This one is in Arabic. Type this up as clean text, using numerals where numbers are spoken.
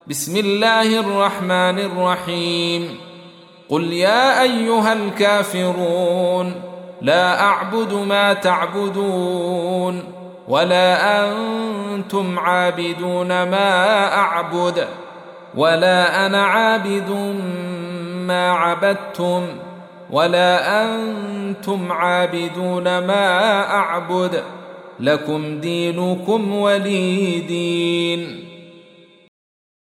بسم الله الرحمن الرحيم. قل يا أيها الكافرون لا أعبد ما تعبدون ولا أنتم عابدون ما أعبد ولا أنا عابد ما عبدتم ولا أنتم عابدون ما أعبد لكم دينكم ولي دين.